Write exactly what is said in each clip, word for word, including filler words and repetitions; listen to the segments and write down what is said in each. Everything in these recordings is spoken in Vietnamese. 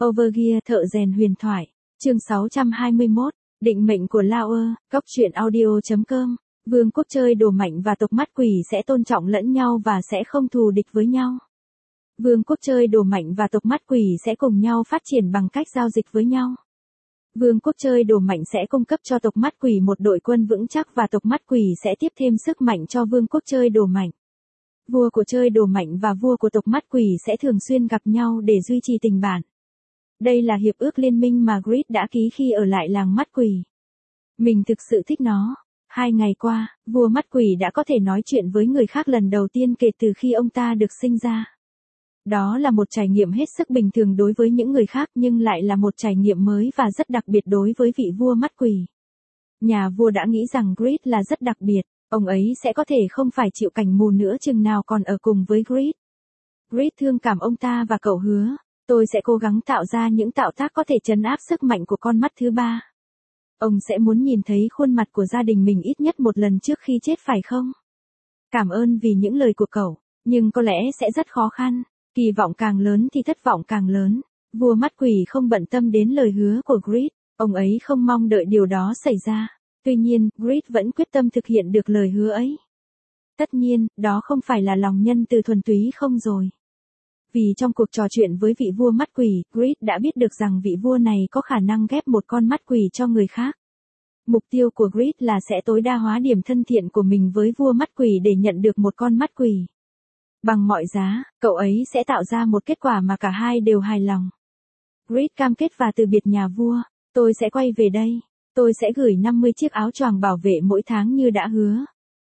Overgear thợ rèn huyền thoại. Chương sáu trăm hai mươi mốt. Định mệnh của Lauer, Cóc truyện audio chấm com. Vương quốc chơi đồ mạnh và tộc mắt quỷ sẽ tôn trọng lẫn nhau và sẽ không thù địch với nhau. Vương quốc chơi đồ mạnh và tộc mắt quỷ sẽ cùng nhau phát triển bằng cách giao dịch với nhau. Vương quốc chơi đồ mạnh sẽ cung cấp cho tộc mắt quỷ một đội quân vững chắc và tộc mắt quỷ sẽ tiếp thêm sức mạnh cho vương quốc chơi đồ mạnh. Vua của chơi đồ mạnh và vua của tộc mắt quỷ sẽ thường xuyên gặp nhau để duy trì tình bạn. Đây là hiệp ước liên minh mà Grid đã ký khi ở lại làng mắt quỷ. Mình thực sự thích nó. Hai ngày qua, vua mắt quỷ đã có thể nói chuyện với người khác lần đầu tiên kể từ khi ông ta được sinh ra. Đó là một trải nghiệm hết sức bình thường đối với những người khác nhưng lại là một trải nghiệm mới và rất đặc biệt đối với vị vua mắt quỷ. Nhà vua đã nghĩ rằng Grid là rất đặc biệt, ông ấy sẽ có thể không phải chịu cảnh mù nữa chừng nào còn ở cùng với Grid. Grid thương cảm ông ta và cậu hứa, tôi sẽ cố gắng tạo ra những tạo tác có thể trấn áp sức mạnh của con mắt thứ ba. Ông sẽ muốn nhìn thấy khuôn mặt của gia đình mình ít nhất một lần trước khi chết phải không? Cảm ơn vì những lời của cậu, nhưng có lẽ sẽ rất khó khăn. Kỳ vọng càng lớn thì thất vọng càng lớn. Vua mắt quỷ không bận tâm đến lời hứa của Grid, ông ấy không mong đợi điều đó xảy ra. Tuy nhiên, Grid vẫn quyết tâm thực hiện được lời hứa ấy. Tất nhiên, đó không phải là lòng nhân từ thuần túy không rồi. Vì trong cuộc trò chuyện với vị vua mắt quỷ, Grid đã biết được rằng vị vua này có khả năng ghép một con mắt quỷ cho người khác. Mục tiêu của Grid là sẽ tối đa hóa điểm thân thiện của mình với vua mắt quỷ để nhận được một con mắt quỷ. Bằng mọi giá, cậu ấy sẽ tạo ra một kết quả mà cả hai đều hài lòng. Grid cam kết và từ biệt nhà vua, tôi sẽ quay về đây, tôi sẽ gửi năm mươi chiếc áo choàng bảo vệ mỗi tháng như đã hứa.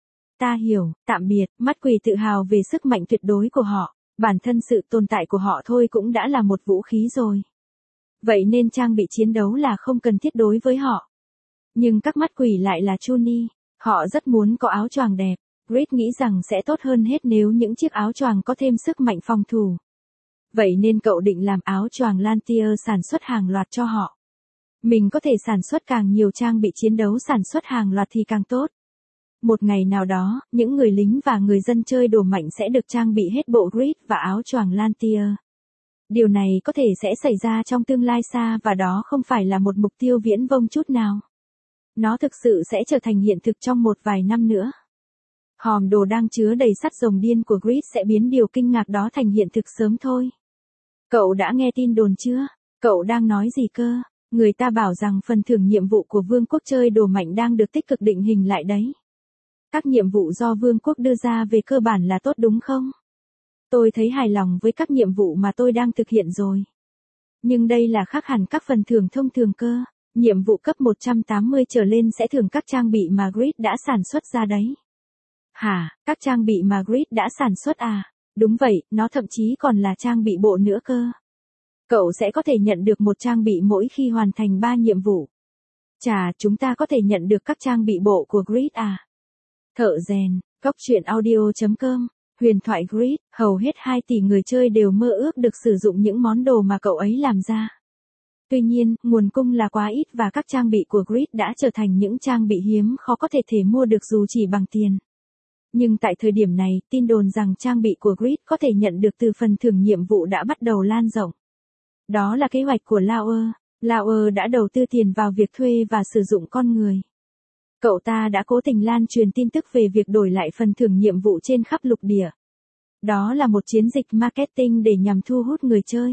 Ta hiểu, tạm biệt, mắt quỷ tự hào về sức mạnh tuyệt đối của họ, bản thân sự tồn tại của họ thôi cũng đã là một vũ khí rồi. Vậy nên trang bị chiến đấu là không cần thiết đối với họ. Nhưng các mắt quỷ lại là Chuni, họ rất muốn có áo choàng đẹp. Grid nghĩ rằng sẽ tốt hơn hết nếu những chiếc áo choàng có thêm sức mạnh phòng thủ. Vậy nên cậu định làm áo choàng Lantier sản xuất hàng loạt cho họ. Mình có thể sản xuất càng nhiều trang bị chiến đấu sản xuất hàng loạt thì càng tốt. Một ngày nào đó, những người lính và người dân chơi đồ mạnh sẽ được trang bị hết bộ Grid và áo choàng Lantier. Điều này có thể sẽ xảy ra trong tương lai xa và đó không phải là một mục tiêu viễn vông chút nào. Nó thực sự sẽ trở thành hiện thực trong một vài năm nữa. Hòm đồ đang chứa đầy sắt rồng điên của Grid sẽ biến điều kinh ngạc đó thành hiện thực sớm thôi. Cậu đã nghe tin đồn chưa? Cậu đang nói gì cơ? Người ta bảo rằng phần thưởng nhiệm vụ của vương quốc chơi đồ mạnh đang được tích cực định hình lại đấy. Các nhiệm vụ do vương quốc đưa ra về cơ bản là tốt đúng không? Tôi thấy hài lòng với các nhiệm vụ mà tôi đang thực hiện rồi. Nhưng đây là khác hẳn các phần thưởng thông thường cơ. Nhiệm vụ cấp một trăm tám mươi trở lên sẽ thưởng các trang bị mà Grid đã sản xuất ra đấy. Hả, các trang bị mà Grid đã sản xuất à? Đúng vậy, nó thậm chí còn là trang bị bộ nữa cơ. Cậu sẽ có thể nhận được một trang bị mỗi khi hoàn thành ba nhiệm vụ. Chà, chúng ta có thể nhận được các trang bị bộ của Grid à? Thợ rèn, Cóc truyện audio chấm com, huyền thoại Grid, hầu hết hai tỷ người chơi đều mơ ước được sử dụng những món đồ mà cậu ấy làm ra. Tuy nhiên, nguồn cung là quá ít và các trang bị của Grid đã trở thành những trang bị hiếm khó có thể thể mua được dù chỉ bằng tiền. Nhưng tại thời điểm này, tin đồn rằng trang bị của Grid có thể nhận được từ phần thưởng nhiệm vụ đã bắt đầu lan rộng. Đó là kế hoạch của Lauer. Lauer đã đầu tư tiền vào việc thuê và sử dụng con người. Cậu ta đã cố tình lan truyền tin tức về việc đổi lại phần thưởng nhiệm vụ trên khắp lục địa. Đó là một chiến dịch marketing để nhằm thu hút người chơi.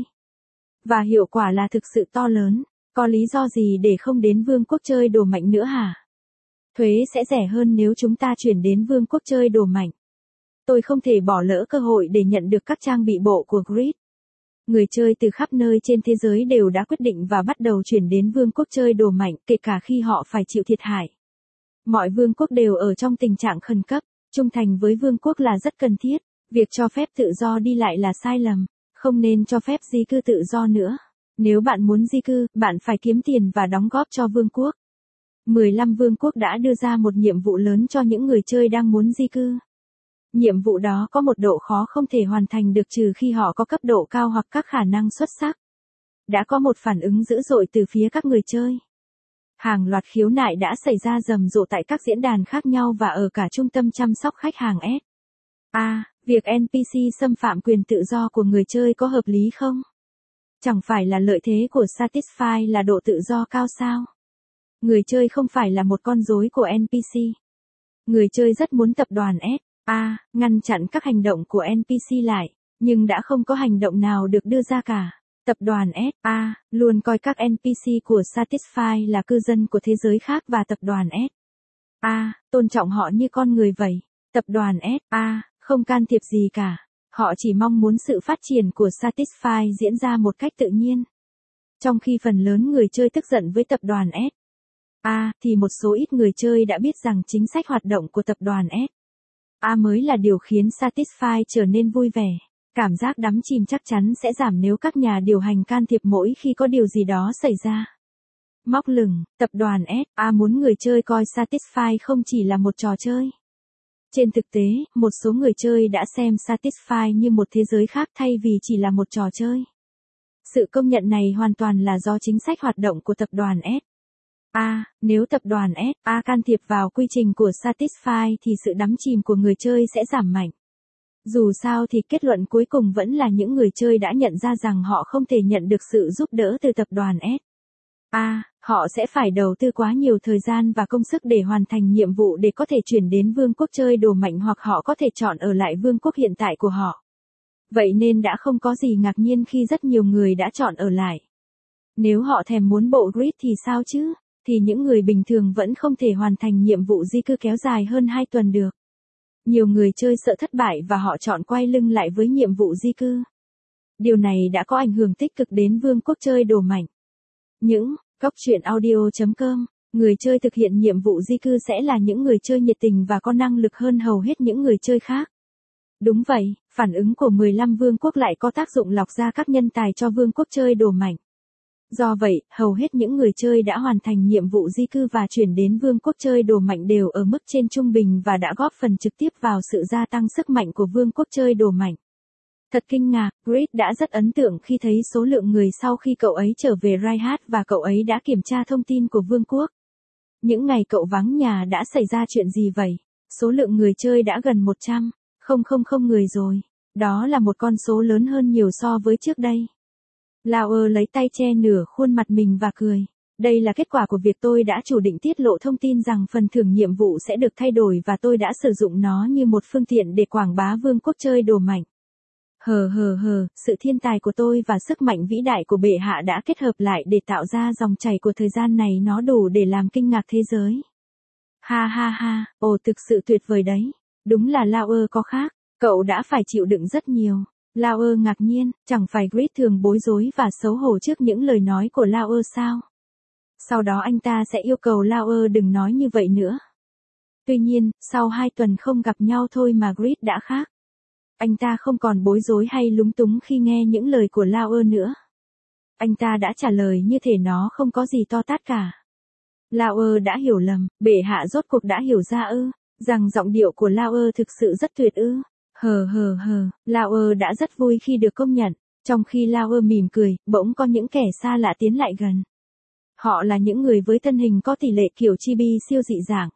Và hiệu quả là thực sự to lớn. Có lý do gì để không đến vương quốc chơi đồ mạnh nữa hả? Thuế sẽ rẻ hơn nếu chúng ta chuyển đến vương quốc chơi đồ mạnh. Tôi không thể bỏ lỡ cơ hội để nhận được các trang bị bộ của Grid. Người chơi từ khắp nơi trên thế giới đều đã quyết định và bắt đầu chuyển đến vương quốc chơi đồ mạnh, kể cả khi họ phải chịu thiệt hại. Mọi vương quốc đều ở trong tình trạng khẩn cấp, trung thành với vương quốc là rất cần thiết. Việc cho phép tự do đi lại là sai lầm, không nên cho phép di cư tự do nữa. Nếu bạn muốn di cư, bạn phải kiếm tiền và đóng góp cho vương quốc. mười lăm vương quốc đã đưa ra một nhiệm vụ lớn cho những người chơi đang muốn di cư. Nhiệm vụ đó có một độ khó không thể hoàn thành được trừ khi họ có cấp độ cao hoặc các khả năng xuất sắc. Đã có một phản ứng dữ dội từ phía các người chơi. Hàng loạt khiếu nại đã xảy ra rầm rộ tại các diễn đàn khác nhau và ở cả trung tâm chăm sóc khách hàng S. A, việc en pê xê xâm phạm quyền tự do của người chơi có hợp lý không? Chẳng phải là lợi thế của Satisfy là độ tự do cao sao? Người chơi không phải là một con rối của en pê xê. Người chơi rất muốn tập đoàn ét a ngăn chặn các hành động của en pê xê lại, nhưng đã không có hành động nào được đưa ra cả. Tập đoàn ét a luôn coi các en pê xê của Satisfy là cư dân của thế giới khác và tập đoàn ét a tôn trọng họ như con người vậy. Tập đoàn ét a không can thiệp gì cả. Họ chỉ mong muốn sự phát triển của Satisfy diễn ra một cách tự nhiên. Trong khi phần lớn người chơi tức giận với tập đoàn ét a, thì một số ít người chơi đã biết rằng chính sách hoạt động của tập đoàn ét a mới là điều khiến Satisfy trở nên vui vẻ. Cảm giác đắm chìm chắc chắn sẽ giảm nếu các nhà điều hành can thiệp mỗi khi có điều gì đó xảy ra. Móc lửng, tập đoàn ét a muốn người chơi coi Satisfy không chỉ là một trò chơi. Trên thực tế, một số người chơi đã xem Satisfy như một thế giới khác thay vì chỉ là một trò chơi. Sự công nhận này hoàn toàn là do chính sách hoạt động của tập đoàn ét a. Nếu tập đoàn ét a can thiệp vào quy trình của Satisfy thì sự đắm chìm của người chơi sẽ giảm mạnh. Dù sao thì kết luận cuối cùng vẫn là những người chơi đã nhận ra rằng họ không thể nhận được sự giúp đỡ từ tập đoàn ét a. Họ sẽ phải đầu tư quá nhiều thời gian và công sức để hoàn thành nhiệm vụ để có thể chuyển đến vương quốc chơi đồ mạnh, hoặc họ có thể chọn ở lại vương quốc hiện tại của họ. Vậy nên đã không có gì ngạc nhiên khi rất nhiều người đã chọn ở lại. Nếu họ thèm muốn bộ grid thì sao chứ? Thì những người bình thường vẫn không thể hoàn thành nhiệm vụ di cư kéo dài hơn hai tuần được. Nhiều người chơi sợ thất bại và họ chọn quay lưng lại với nhiệm vụ di cư. Điều này đã có ảnh hưởng tích cực đến vương quốc chơi đồ mạnh. Những Góc truyện audio chấm com, người chơi thực hiện nhiệm vụ di cư sẽ là những người chơi nhiệt tình và có năng lực hơn hầu hết những người chơi khác. Đúng vậy, phản ứng của mười lăm vương quốc lại có tác dụng lọc ra các nhân tài cho vương quốc chơi đồ mạnh. Do vậy, hầu hết những người chơi đã hoàn thành nhiệm vụ di cư và chuyển đến vương quốc chơi đồ mạnh đều ở mức trên trung bình và đã góp phần trực tiếp vào sự gia tăng sức mạnh của vương quốc chơi đồ mạnh. Thật kinh ngạc, Grid đã rất ấn tượng khi thấy số lượng người sau khi cậu ấy trở về Raihat và cậu ấy đã kiểm tra thông tin của vương quốc. Những ngày cậu vắng nhà đã xảy ra chuyện gì vậy? Số lượng người chơi đã gần một trăm nghìn người rồi. Đó là một con số lớn hơn nhiều so với trước đây. Lauer lấy tay che nửa khuôn mặt mình và cười. Đây là kết quả của việc tôi đã chủ định tiết lộ thông tin rằng phần thưởng nhiệm vụ sẽ được thay đổi và tôi đã sử dụng nó như một phương tiện để quảng bá vương quốc chơi đồ mạnh. Hờ hờ hờ, sự thiên tài của tôi và sức mạnh vĩ đại của bệ hạ đã kết hợp lại để tạo ra dòng chảy của thời gian này, nó đủ để làm kinh ngạc thế giới. Ha ha ha, ồ thực sự tuyệt vời đấy. Đúng là Lauer có khác, cậu đã phải chịu đựng rất nhiều. Lauer ngạc nhiên, chẳng phải Grid thường bối rối và xấu hổ trước những lời nói của Lauer sao? Sau đó anh ta sẽ yêu cầu Lauer đừng nói như vậy nữa. Tuy nhiên, sau hai tuần không gặp nhau thôi mà Grid đã khác. Anh ta không còn bối rối hay lúng túng khi nghe những lời của Lauer nữa. Anh ta đã trả lời như thể nó không có gì to tát cả. Lauer đã hiểu lầm, bệ hạ rốt cuộc đã hiểu ra ư, rằng giọng điệu của Lauer thực sự rất tuyệt ư. Hờ hờ hờ, Lauer đã rất vui khi được công nhận. Trong khi Lauer mỉm cười, bỗng có những kẻ xa lạ tiến lại gần. Họ là những người với thân hình có tỷ lệ kiểu chibi siêu dị dạng.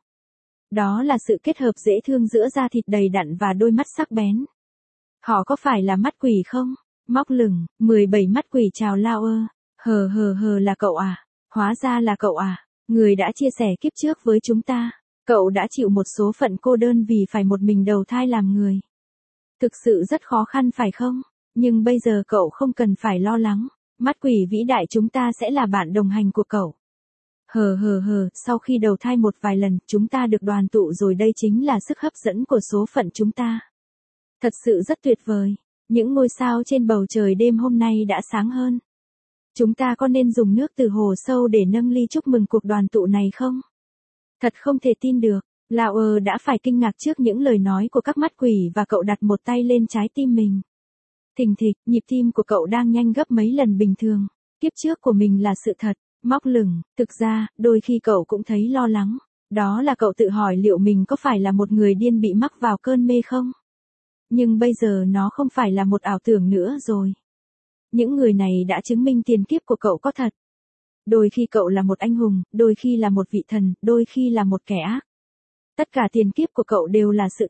Đó là sự kết hợp dễ thương giữa da thịt đầy đặn và đôi mắt sắc bén. Họ có phải là mắt quỷ không? Móc lửng, mười bảy mắt quỷ chào Lauer. Hờ hờ hờ là cậu à? Hóa ra là cậu à? Người đã chia sẻ kiếp trước với chúng ta. Cậu đã chịu một số phận cô đơn vì phải một mình đầu thai làm người. Thực sự rất khó khăn phải không? Nhưng bây giờ cậu không cần phải lo lắng. Mắt quỷ vĩ đại chúng ta sẽ là bạn đồng hành của cậu. Hờ hờ hờ, sau khi đầu thai một vài lần, chúng ta được đoàn tụ rồi, đây chính là sức hấp dẫn của số phận chúng ta. Thật sự rất tuyệt vời. Những ngôi sao trên bầu trời đêm hôm nay đã sáng hơn. Chúng ta có nên dùng nước từ hồ sâu để nâng ly chúc mừng cuộc đoàn tụ này không? Thật không thể tin được. Lauer đã phải kinh ngạc trước những lời nói của các mắt quỷ và cậu đặt một tay lên trái tim mình. Thình thịch, nhịp tim của cậu đang nhanh gấp mấy lần bình thường. Kiếp trước của mình là sự thật. Móc lửng, thực ra, đôi khi cậu cũng thấy lo lắng. Đó là cậu tự hỏi liệu mình có phải là một người điên bị mắc vào cơn mê không? Nhưng bây giờ nó không phải là một ảo tưởng nữa rồi. Những người này đã chứng minh tiền kiếp của cậu có thật. Đôi khi cậu là một anh hùng, đôi khi là một vị thần, đôi khi là một kẻ ác. Tất cả tiền kiếp của cậu đều là sự thật.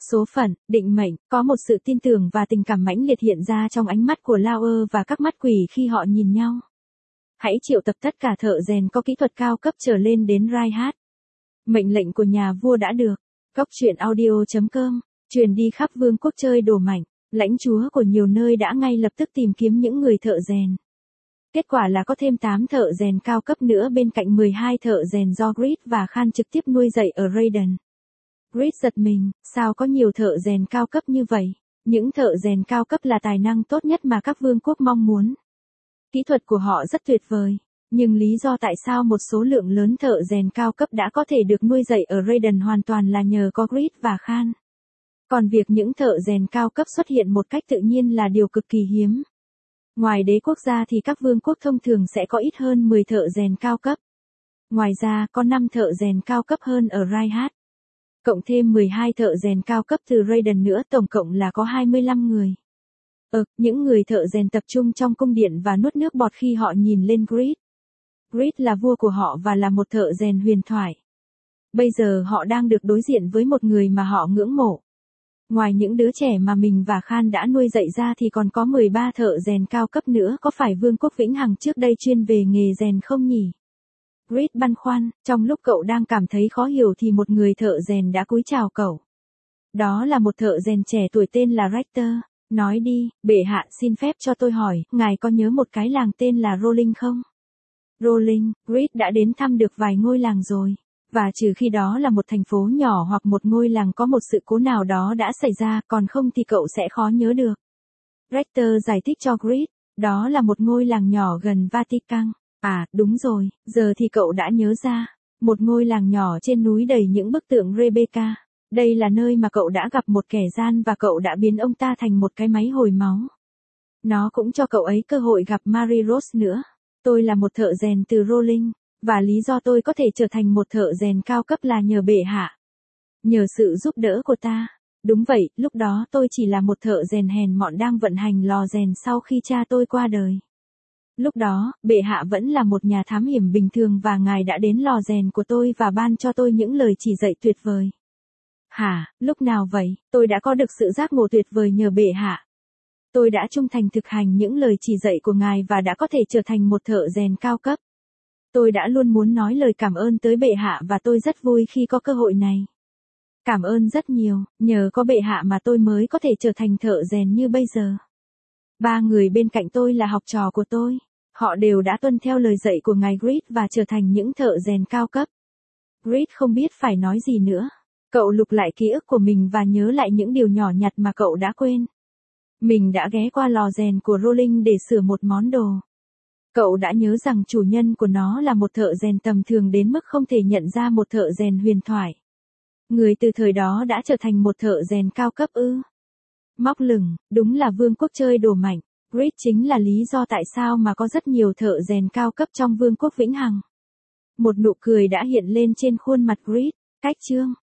Số phận, định mệnh, có một sự tin tưởng và tình cảm mãnh liệt hiện ra trong ánh mắt của Lauer và các mắt quỷ khi họ nhìn nhau. Hãy triệu tập tất cả thợ rèn có kỹ thuật cao cấp trở lên đến Reinhardt. Mệnh lệnh của nhà vua đã được. Cốc truyện audio chấm com, truyền đi khắp vương quốc chơi đồ mạnh, lãnh chúa của nhiều nơi đã ngay lập tức tìm kiếm những người thợ rèn. Kết quả là có thêm tám thợ rèn cao cấp nữa bên cạnh mười hai thợ rèn do Grid và Khan trực tiếp nuôi dạy ở Raiden. Grid giật mình, sao có nhiều thợ rèn cao cấp như vậy? Những thợ rèn cao cấp là tài năng tốt nhất mà các vương quốc mong muốn. Kỹ thuật của họ rất tuyệt vời, nhưng lý do tại sao một số lượng lớn thợ rèn cao cấp đã có thể được nuôi dạy ở Raiden hoàn toàn là nhờ có Grid và Khan. Còn việc những thợ rèn cao cấp xuất hiện một cách tự nhiên là điều cực kỳ hiếm. Ngoài đế quốc gia thì các vương quốc thông thường sẽ có ít hơn mười thợ rèn cao cấp. Ngoài ra, có năm thợ rèn cao cấp hơn ở Reinhardt. Cộng thêm mười hai thợ rèn cao cấp từ Raiden nữa, tổng cộng là có hai mươi lăm người. Ờ, những người thợ rèn tập trung trong cung điện và nuốt nước bọt khi họ nhìn lên Grid. Grid là vua của họ và là một thợ rèn huyền thoại. Bây giờ họ đang được đối diện với một người mà họ ngưỡng mộ. Ngoài những đứa trẻ mà mình và Khan đã nuôi dạy ra thì còn có mười ba thợ rèn cao cấp nữa, có phải vương quốc Vĩnh Hằng trước đây chuyên về nghề rèn không nhỉ? Grid băn khoăn, trong lúc cậu đang cảm thấy khó hiểu thì một người thợ rèn đã cúi chào cậu. Đó là một thợ rèn trẻ tuổi tên là Rector. Nói đi, bệ hạ xin phép cho tôi hỏi, ngài có nhớ một cái làng tên là Rolling không? Rolling, Grid đã đến thăm được vài ngôi làng rồi. Và trừ khi đó là một thành phố nhỏ hoặc một ngôi làng có một sự cố nào đó đã xảy ra, còn không thì cậu sẽ khó nhớ được. Rector giải thích cho Grid, đó là một ngôi làng nhỏ gần Vatican. À, đúng rồi, giờ thì cậu đã nhớ ra. Một ngôi làng nhỏ trên núi đầy những bức tượng Rebecca. Đây là nơi mà cậu đã gặp một kẻ gian và cậu đã biến ông ta thành một cái máy hồi máu. Nó cũng cho cậu ấy cơ hội gặp Mary Rose nữa. Tôi là một thợ rèn từ Rolling. Và lý do tôi có thể trở thành một thợ rèn cao cấp là nhờ bệ hạ. Nhờ sự giúp đỡ của ta. Đúng vậy, lúc đó tôi chỉ là một thợ rèn hèn mọn đang vận hành lò rèn sau khi cha tôi qua đời. Lúc đó, bệ hạ vẫn là một nhà thám hiểm bình thường và ngài đã đến lò rèn của tôi và ban cho tôi những lời chỉ dạy tuyệt vời. Hả, lúc nào vậy? Tôi đã có được sự giác ngộ tuyệt vời nhờ bệ hạ. Tôi đã trung thành thực hành những lời chỉ dạy của ngài và đã có thể trở thành một thợ rèn cao cấp. Tôi đã luôn muốn nói lời cảm ơn tới bệ hạ và tôi rất vui khi có cơ hội này. Cảm ơn rất nhiều, nhờ có bệ hạ mà tôi mới có thể trở thành thợ rèn như bây giờ. Ba người bên cạnh tôi là học trò của tôi. Họ đều đã tuân theo lời dạy của ngài Grid và trở thành những thợ rèn cao cấp. Grid không biết phải nói gì nữa. Cậu lục lại ký ức của mình và nhớ lại những điều nhỏ nhặt mà cậu đã quên. Mình đã ghé qua lò rèn của Rolling để sửa một món đồ. Cậu đã nhớ rằng chủ nhân của nó là một thợ rèn tầm thường đến mức không thể nhận ra một thợ rèn huyền thoại. Người từ thời đó đã trở thành một thợ rèn cao cấp ư. Móc lửng, đúng là vương quốc chơi đồ mạnh. Grid chính là lý do tại sao mà có rất nhiều thợ rèn cao cấp trong vương quốc Vĩnh Hằng. Một nụ cười đã hiện lên trên khuôn mặt Grid. Cách chương